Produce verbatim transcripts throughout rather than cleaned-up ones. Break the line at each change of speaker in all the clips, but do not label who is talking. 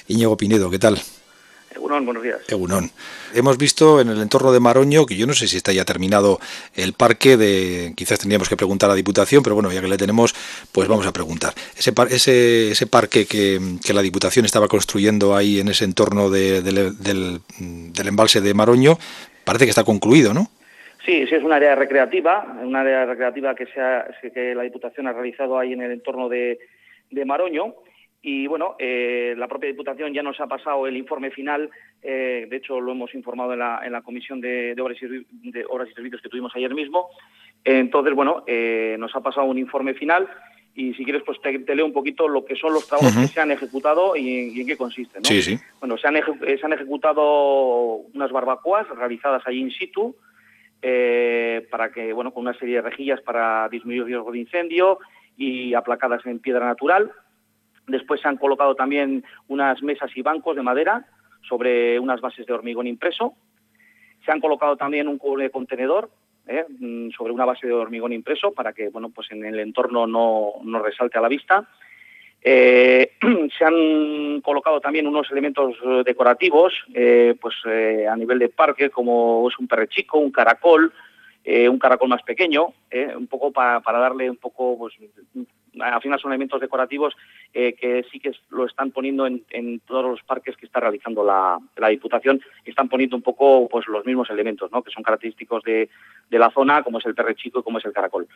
Íñigo Pinedo, ¿qué tal?
Egunon, buenos días.
Egunon. Hemos visto en el entorno de Maroño, que yo no sé si está ya terminado el parque, de quizás tendríamos que preguntar a la Diputación, pero bueno, ya que le tenemos, pues vamos a preguntar. Ese par, ese, ese parque que, que la Diputación estaba construyendo ahí en ese entorno de, de, del, del embalse de Maroño, parece que está concluido, ¿no?
Sí, sí, es un área recreativa, un área recreativa que, se ha, que la Diputación ha realizado ahí en el entorno de, de Maroño. Y bueno, eh, la propia Diputación ya nos ha pasado el informe final, eh, de hecho lo hemos informado en la, en la Comisión de, de, obras y, de Obras y Servicios que tuvimos ayer mismo. Entonces, bueno, eh, nos ha pasado un informe final y si quieres pues te, te leo un poquito lo que son los trabajos uh-huh. que se han ejecutado y, y en qué consisten, ¿no?
Sí, sí.
Bueno, se han, eje, se han ejecutado unas barbacoas realizadas allí in situ, eh, para que, bueno, con una serie de rejillas para disminuir el riesgo de incendio y aplacadas en piedra natural. Después se han colocado también unas mesas y bancos de madera sobre unas bases de hormigón impreso. Se han colocado también un contenedor ¿eh? sobre una base de hormigón impreso para que, bueno, pues en el entorno no, no resalte a la vista. Eh, se han colocado también unos elementos decorativos eh, pues eh, a nivel de parque, como es un perrechico, un caracol, eh, un caracol más pequeño, eh, un poco pa, para darle un poco, pues, al final son elementos decorativos eh, que sí que lo están poniendo en, en todos los parques que está realizando la, la Diputación, están poniendo un poco pues los mismos elementos, ¿no? Que son característicos de, de la zona, como es el perrechico y como es el caracol.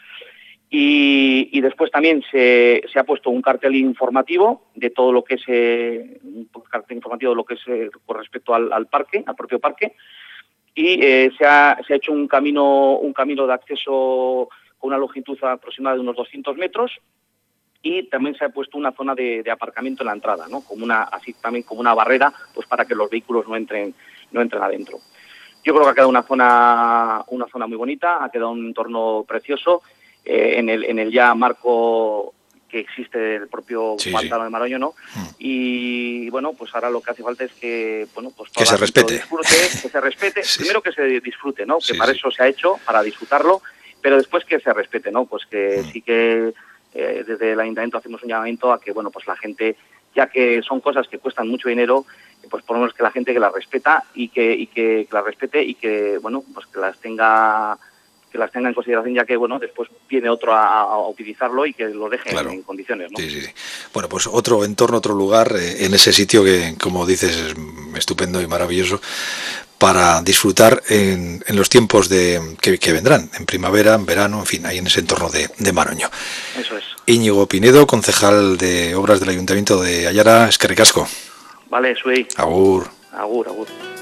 Y, y después también se, se ha puesto un cartel informativo de todo lo que es eh, un cartel informativo de lo que es eh, con respecto al, al parque, al propio parque, y eh, se, ha, se ha hecho un camino, un camino de acceso con una longitud aproximada de unos doscientos metros. Y también se ha puesto una zona de, de aparcamiento en la entrada, ¿no? Como una, así también como una barrera, pues para que los vehículos no entren, no entren adentro. Yo creo que ha quedado una zona, una zona muy bonita, ha quedado un entorno precioso, eh, en el, en el ya marco que existe del propio
sí,
pantano
sí.
de Maroño, ¿no? Mm. Y bueno, pues ahora lo que hace falta es que, bueno, pues
que se respete,
disfrute, que se respete,
sí.
Primero que se disfrute, ¿no? Que
sí,
para
sí.
eso se ha hecho, para disfrutarlo, pero después que se respete, ¿no? Pues que mm. sí que Eh, desde el Ayuntamiento hacemos un llamamiento a que, bueno, pues la gente, ya que son cosas que cuestan mucho dinero, pues por lo menos que la gente que las respeta y que, y que, que las respete y que, bueno, pues que las tenga que las tenga en consideración, ya que, bueno, después viene otro a, a utilizarlo y que lo deje claro. en, en condiciones, ¿no?
Sí, sí, sí. Bueno, pues otro entorno, otro lugar, eh, en ese sitio que, como dices, es estupendo y maravilloso para disfrutar en, en los tiempos de que, que vendrán, en primavera, en verano, en fin, ahí en ese entorno de, de Maroño.
Eso es.
Íñigo Pinedo, concejal de Obras del Ayuntamiento de Ayara, eskerrik asko.
Vale, Suey.
Agur.
Agur, agur.